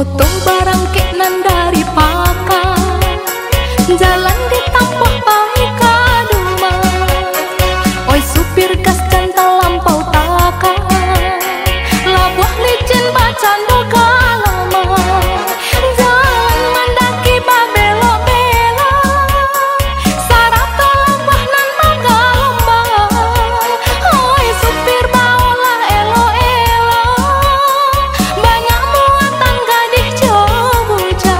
Oto barang kek nan dari Pakar, jalan ditampah pakai kaduma. Oi supir gas jantan lampau takar, labuah licin bacan boga lama. Jalan mendaki babelo-belo, syarat labuah nan boga lomba. Oi supir baolah elo-elo, banyak muatan gadis cobuja.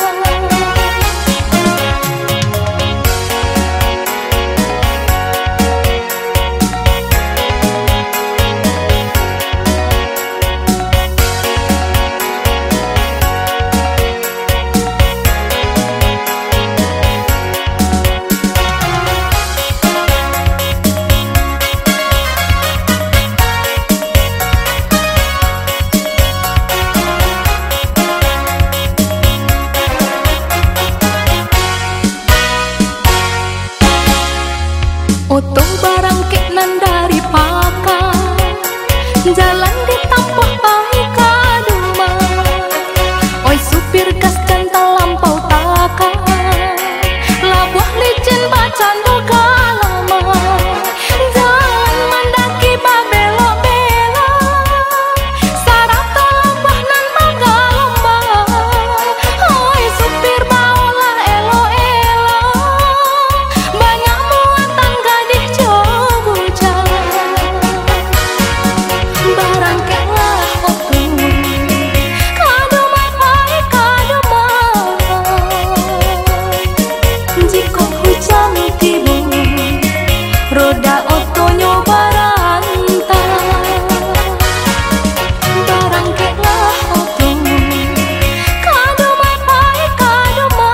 Oto barang kek nan dari Pakar, jalan ditampah pakai kaduma. Oi supir gas jantan lampau takar, labuah licin bacan boga lama. Jalan mendaki babelo-belo, syarat labuah nan boga lomba. Oi supir baolah elo-elo, banyak muatan gadis cobuja. Barang kelah otu, kaduma pakai kaduma. Jika hujan tiba, roda otonyo barantai. Barang kelah otu, kaduma pakai kaduma.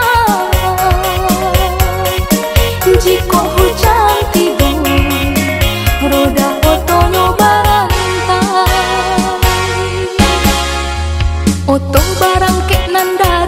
Jika hujan tiba, roda otonyo barantai. Oto barang kek nan dari